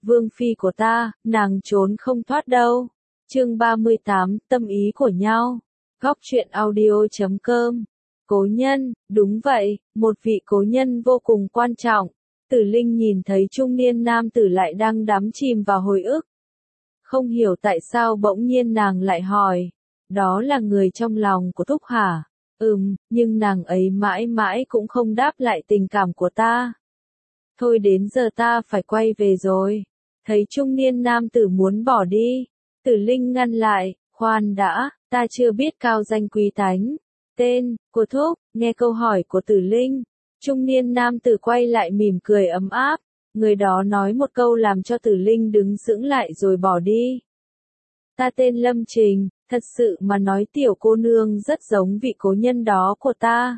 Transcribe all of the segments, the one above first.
Vương phi của ta, nàng trốn không thoát đâu. Chương 38, tâm ý của nhau. Góc truyện audio.com. Cố nhân, đúng vậy, một vị cố nhân vô cùng quan trọng. Tử Linh nhìn thấy trung niên nam tử lại đang đắm chìm vào hồi ức. Không hiểu tại sao bỗng nhiên nàng lại hỏi, đó là người trong lòng của Thúc hả? Nhưng nàng ấy mãi mãi cũng không đáp lại tình cảm của ta. Thôi đến giờ ta phải quay về rồi. Thấy trung niên nam tử muốn bỏ đi, Tử Linh ngăn lại, khoan đã, ta chưa biết cao danh quý tánh. Tên của Thúc, nghe câu hỏi của Tử Linh, trung niên nam tử quay lại mỉm cười ấm áp, người đó nói một câu làm cho Tử Linh đứng sững lại rồi bỏ đi. Ta tên Lâm Trình, thật sự mà nói tiểu cô nương rất giống vị cố nhân đó của ta.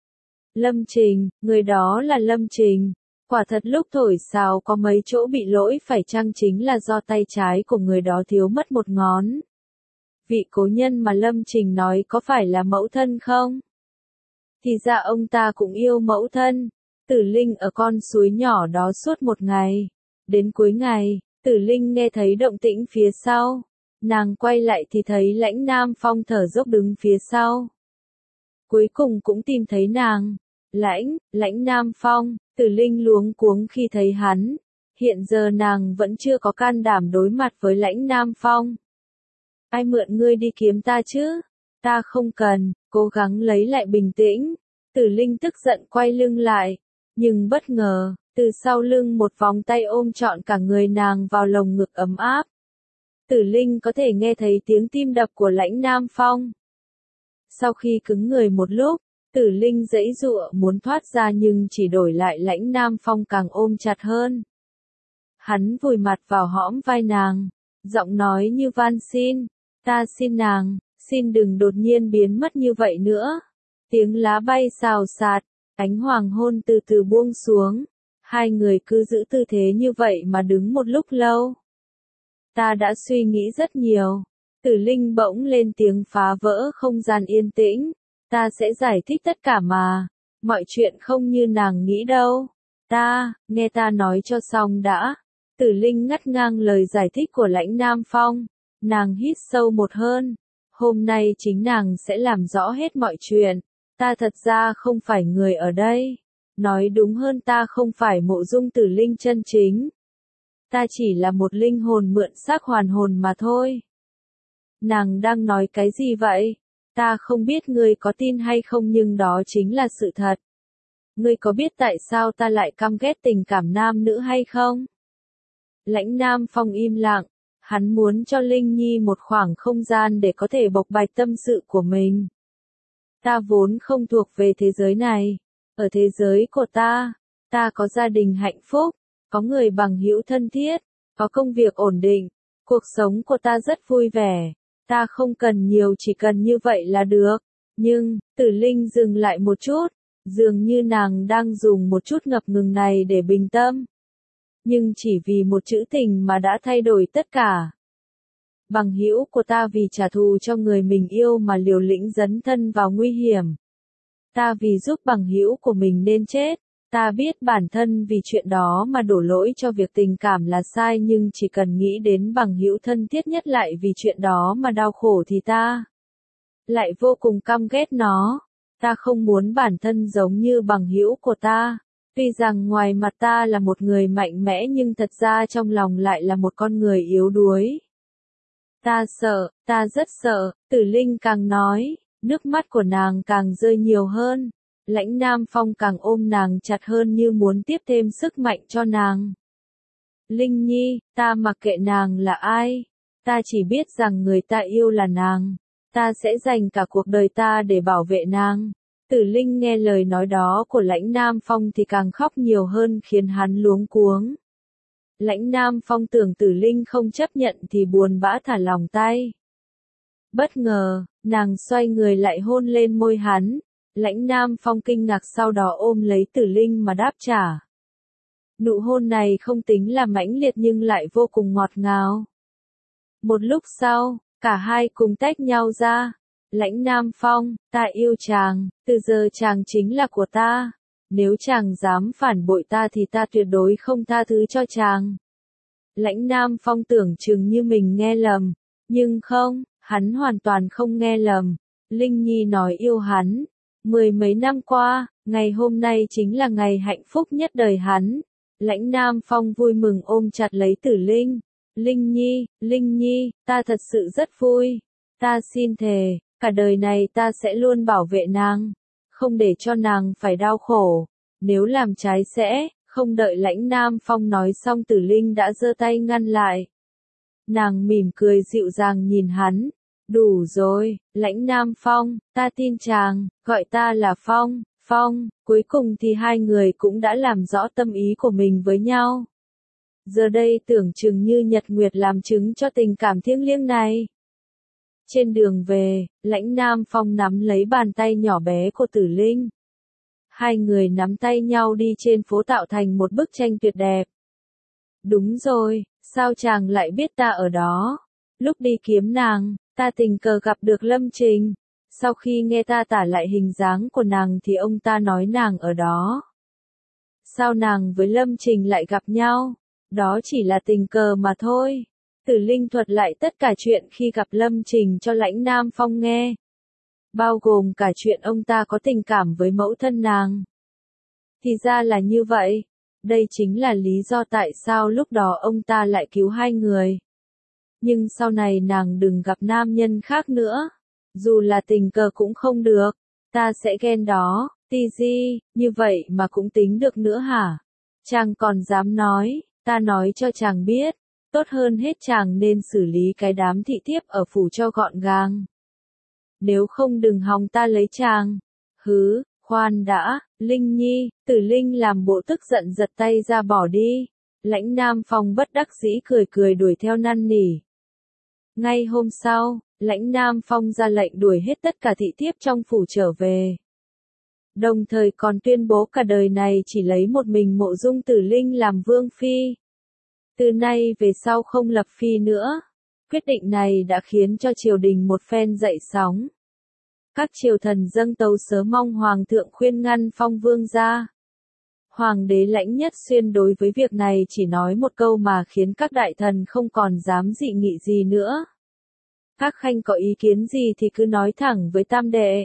Lâm Trình, người đó là Lâm Trình. Quả thật lúc thổi sáo có mấy chỗ bị lỗi phải chăng chính là do tay trái của người đó thiếu mất một ngón. Vị cố nhân mà Lâm Trình nói có phải là mẫu thân không? Thì ra ông ta cũng yêu mẫu thân. Tử Linh ở con suối nhỏ đó suốt một ngày. Đến cuối ngày, Tử Linh nghe thấy động tĩnh phía sau. Nàng quay lại thì thấy Lãnh Nam Phong thở dốc đứng phía sau. Cuối cùng cũng tìm thấy nàng. Lãnh Nam Phong, Tử Linh luống cuống khi thấy hắn. Hiện giờ nàng vẫn chưa có can đảm đối mặt với Lãnh Nam Phong. Ai mượn ngươi đi kiếm ta chứ? Ta không cần, cố gắng lấy lại bình tĩnh. Tử Linh tức giận quay lưng lại. Nhưng bất ngờ, từ sau lưng một vòng tay ôm trọn cả người nàng vào lồng ngực ấm áp. Tử Linh có thể nghe thấy tiếng tim đập của Lãnh Nam Phong. Sau khi cứng người một lúc, Tử Linh giãy giụa muốn thoát ra nhưng chỉ đổi lại Lãnh Nam Phong càng ôm chặt hơn. Hắn vùi mặt vào hõm vai nàng, giọng nói như van xin, ta xin nàng, xin đừng đột nhiên biến mất như vậy nữa. Tiếng lá bay xào xạc, ánh hoàng hôn từ từ buông xuống, hai người cứ giữ tư thế như vậy mà đứng một lúc lâu. Ta đã suy nghĩ rất nhiều. Tử Linh bỗng lên tiếng phá vỡ không gian yên tĩnh. Ta sẽ giải thích tất cả mà. Mọi chuyện không như nàng nghĩ đâu. Nghe ta nói cho xong đã. Tử Linh ngắt ngang lời giải thích của Lãnh Nam Phong. Nàng hít sâu một hơi. Hôm nay chính nàng sẽ làm rõ hết mọi chuyện. Ta thật ra không phải người ở đây. Nói đúng hơn ta không phải mộ dung Tử Linh chân chính. Ta chỉ là một linh hồn mượn xác hoàn hồn mà thôi. Nàng đang nói cái gì vậy? Ta không biết ngươi có tin hay không nhưng đó chính là sự thật. Ngươi có biết tại sao ta lại căm ghét tình cảm nam nữ hay không? Lãnh Nam Phong im lặng, hắn muốn cho Linh Nhi một khoảng không gian để có thể bộc bạch tâm sự của mình. Ta vốn không thuộc về thế giới này. Ở thế giới của ta có gia đình hạnh phúc, có người bằng hữu thân thiết, có công việc ổn định, cuộc sống của ta rất vui vẻ. Ta không cần nhiều, chỉ cần như vậy là được. Nhưng, Tử Linh dừng lại một chút, dường như nàng đang dùng một chút ngập ngừng này để bình tâm. Nhưng chỉ vì một chữ tình mà đã thay đổi tất cả. Bằng hữu của ta vì trả thù cho người mình yêu mà liều lĩnh dấn thân vào nguy hiểm. Ta vì giúp bằng hữu của mình nên chết. Ta biết bản thân vì chuyện đó mà đổ lỗi cho việc tình cảm là sai nhưng chỉ cần nghĩ đến bằng hữu thân thiết nhất lại vì chuyện đó mà đau khổ thì ta lại vô cùng căm ghét nó. Ta không muốn bản thân giống như bằng hữu của ta. Tuy rằng ngoài mặt ta là một người mạnh mẽ nhưng thật ra trong lòng lại là một con người yếu đuối. Ta sợ, ta rất sợ, Tử Linh càng nói, nước mắt của nàng càng rơi nhiều hơn. Lãnh Nam Phong càng ôm nàng chặt hơn như muốn tiếp thêm sức mạnh cho nàng. Linh Nhi, ta mặc kệ nàng là ai. Ta chỉ biết rằng người ta yêu là nàng. Ta sẽ dành cả cuộc đời ta để bảo vệ nàng. Tử Linh nghe lời nói đó của Lãnh Nam Phong thì càng khóc nhiều hơn khiến hắn luống cuống. Lãnh Nam Phong tưởng Tử Linh không chấp nhận thì buồn bã thả lòng tay. Bất ngờ, nàng xoay người lại hôn lên môi hắn. Lãnh Nam Phong kinh ngạc sau đó ôm lấy Tử Linh mà đáp trả. Nụ hôn này không tính là mãnh liệt nhưng lại vô cùng ngọt ngào. Một lúc sau, cả hai cùng tách nhau ra. Lãnh Nam Phong, ta yêu chàng, từ giờ chàng chính là của ta. Nếu chàng dám phản bội ta thì ta tuyệt đối không tha thứ cho chàng. Lãnh Nam Phong tưởng chừng như mình nghe lầm, nhưng không, hắn hoàn toàn không nghe lầm. Linh Nhi nói yêu hắn. 10 mấy năm qua, ngày hôm nay chính là ngày hạnh phúc nhất đời hắn. Lãnh Nam Phong vui mừng ôm chặt lấy Tử Linh. Linh Nhi, ta thật sự rất vui. Ta xin thề, cả đời này ta sẽ luôn bảo vệ nàng, không để cho nàng phải đau khổ. Nếu làm trái sẽ, không đợi Lãnh Nam Phong nói xong Tử Linh đã giơ tay ngăn lại. Nàng mỉm cười dịu dàng nhìn hắn. Đủ rồi, Lãnh Nam Phong, ta tin chàng, gọi ta là Phong. Cuối cùng thì hai người cũng đã làm rõ tâm ý của mình với nhau. Giờ đây tưởng chừng như nhật nguyệt làm chứng cho tình cảm thiêng liêng này. Trên đường về, Lãnh Nam Phong nắm lấy bàn tay nhỏ bé của Tử Linh. Hai người nắm tay nhau đi trên phố tạo thành một bức tranh tuyệt đẹp. Đúng rồi, sao chàng lại biết ta ở đó? Lúc đi kiếm nàng, ta tình cờ gặp được Lâm Trình. Sau khi nghe ta tả lại hình dáng của nàng thì ông ta nói nàng ở đó. Sao nàng với Lâm Trình lại gặp nhau? Đó chỉ là tình cờ mà thôi. Tử Linh thuật lại tất cả chuyện khi gặp Lâm Trình cho Lãnh Nam Phong nghe. Bao gồm cả chuyện ông ta có tình cảm với mẫu thân nàng. Thì ra là như vậy. Đây chính là lý do tại sao lúc đó ông ta lại cứu hai người. Nhưng sau này nàng đừng gặp nam nhân khác nữa. Dù là tình cờ cũng không được. Ta sẽ ghen đó. Tizi, như vậy mà cũng tính được nữa hả? Chàng còn dám nói, ta nói cho chàng biết. Tốt hơn hết chàng nên xử lý cái đám thị thiếp ở phủ cho gọn gàng. Nếu không đừng hòng ta lấy chàng. Hứ, khoan đã, Linh Nhi, Tử Linh làm bộ tức giận giật tay ra bỏ đi. Lãnh Nam Phong bất đắc dĩ cười đuổi theo năn nỉ. Ngay hôm sau, Lãnh Nam Phong ra lệnh đuổi hết tất cả thị thiếp trong phủ trở về. Đồng thời còn tuyên bố cả đời này chỉ lấy một mình Mộ Dung Tử Linh làm vương phi. Từ nay về sau không lập phi nữa. Quyết định này đã khiến cho triều đình một phen dậy sóng. Các triều thần dâng tấu sớm mong hoàng thượng khuyên ngăn Phong vương ra. Hoàng đế Lãnh Nhất Xuyên đối với việc này chỉ nói một câu mà khiến các đại thần không còn dám dị nghị gì nữa. Các khanh có ý kiến gì thì cứ nói thẳng với tam đệ.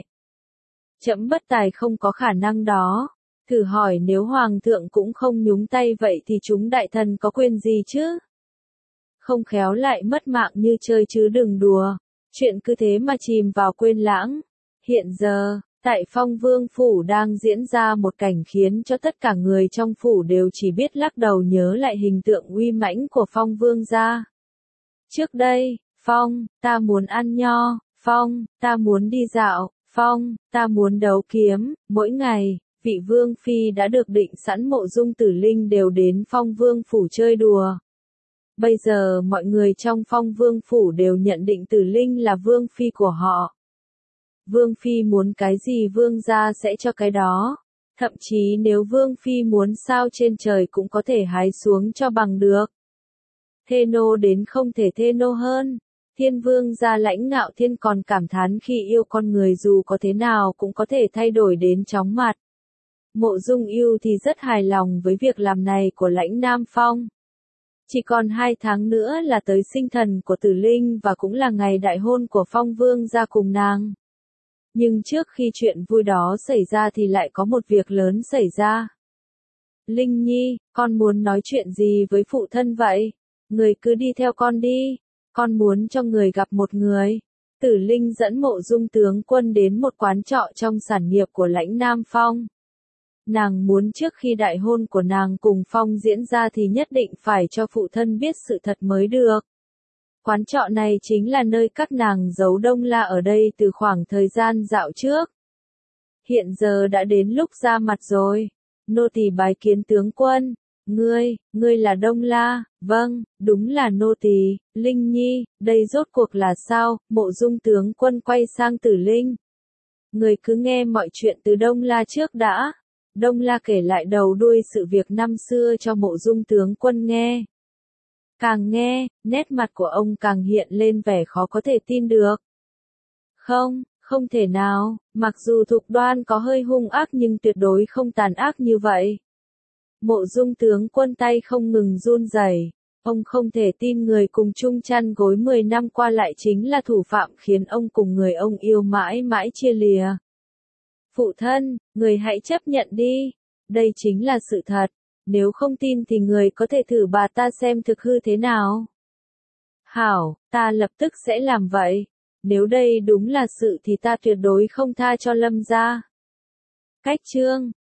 Trẫm bất tài không có khả năng đó. Thử hỏi nếu hoàng thượng cũng không nhúng tay vậy thì chúng đại thần có quyền gì chứ? Không khéo lại mất mạng như chơi chứ đừng đùa. Chuyện cứ thế mà chìm vào quên lãng. Hiện giờ, tại Phong Vương Phủ đang diễn ra một cảnh khiến cho tất cả người trong phủ đều chỉ biết lắc đầu nhớ lại hình tượng uy mãnh của Phong Vương gia. Trước đây, Phong, ta muốn ăn nho, Phong, ta muốn đi dạo, Phong, ta muốn đấu kiếm, mỗi ngày, vị Vương Phi đã được định sẵn Mộ Dung Tử Linh đều đến Phong Vương Phủ chơi đùa. Bây giờ mọi người trong Phong Vương Phủ đều nhận định Tử Linh là Vương Phi của họ. Vương Phi muốn cái gì Vương gia sẽ cho cái đó. Thậm chí nếu Vương Phi muốn sao trên trời cũng có thể hái xuống cho bằng được. Thê nô đến không thể thê nô hơn. Thiên Vương gia Lãnh Ngạo Thiên còn cảm thán khi yêu con người dù có thế nào cũng có thể thay đổi đến chóng mặt. Mộ Dung Yêu thì rất hài lòng với việc làm này của Lãnh Nam Phong. Chỉ còn 2 tháng nữa là tới sinh thần của Tử Linh và cũng là ngày đại hôn của Phong Vương gia cùng nàng. Nhưng trước khi chuyện vui đó xảy ra thì lại có một việc lớn xảy ra. Linh Nhi, con muốn nói chuyện gì với phụ thân vậy? Người cứ đi theo con đi. Con muốn cho người gặp một người. Tử Linh dẫn Mộ Dung tướng quân đến một quán trọ trong sản nghiệp của Lãnh Nam Phong. Nàng muốn trước khi đại hôn của nàng cùng Phong diễn ra thì nhất định phải cho phụ thân biết sự thật mới được. Quán trọ này chính là nơi các nàng giấu Đông La ở đây từ khoảng thời gian dạo trước. Hiện giờ đã đến lúc ra mặt rồi. Nô tỳ bái kiến tướng quân. Ngươi là Đông La, vâng, đúng là nô tỳ. Linh Nhi, đây rốt cuộc là sao? Mộ Dung tướng quân quay sang Tử Linh. Người cứ nghe mọi chuyện từ Đông La trước đã. Đông La kể lại đầu đuôi sự việc năm xưa cho Mộ Dung tướng quân nghe. Càng nghe, nét mặt của ông càng hiện lên vẻ khó có thể tin được. Không thể nào, mặc dù Thục Đoan có hơi hung ác nhưng tuyệt đối không tàn ác như vậy. Mộ Dung tướng quân tay không ngừng run rẩy. Ông không thể tin người cùng chung chăn gối 10 năm qua lại chính là thủ phạm khiến ông cùng người ông yêu mãi mãi chia lìa. Phụ thân, người hãy chấp nhận đi. Đây chính là sự thật. Nếu không tin thì người có thể thử bà ta xem thực hư thế nào. Hảo, ta lập tức sẽ làm vậy. Nếu đây đúng là sự thì ta tuyệt đối không tha cho Lâm gia. Cách chương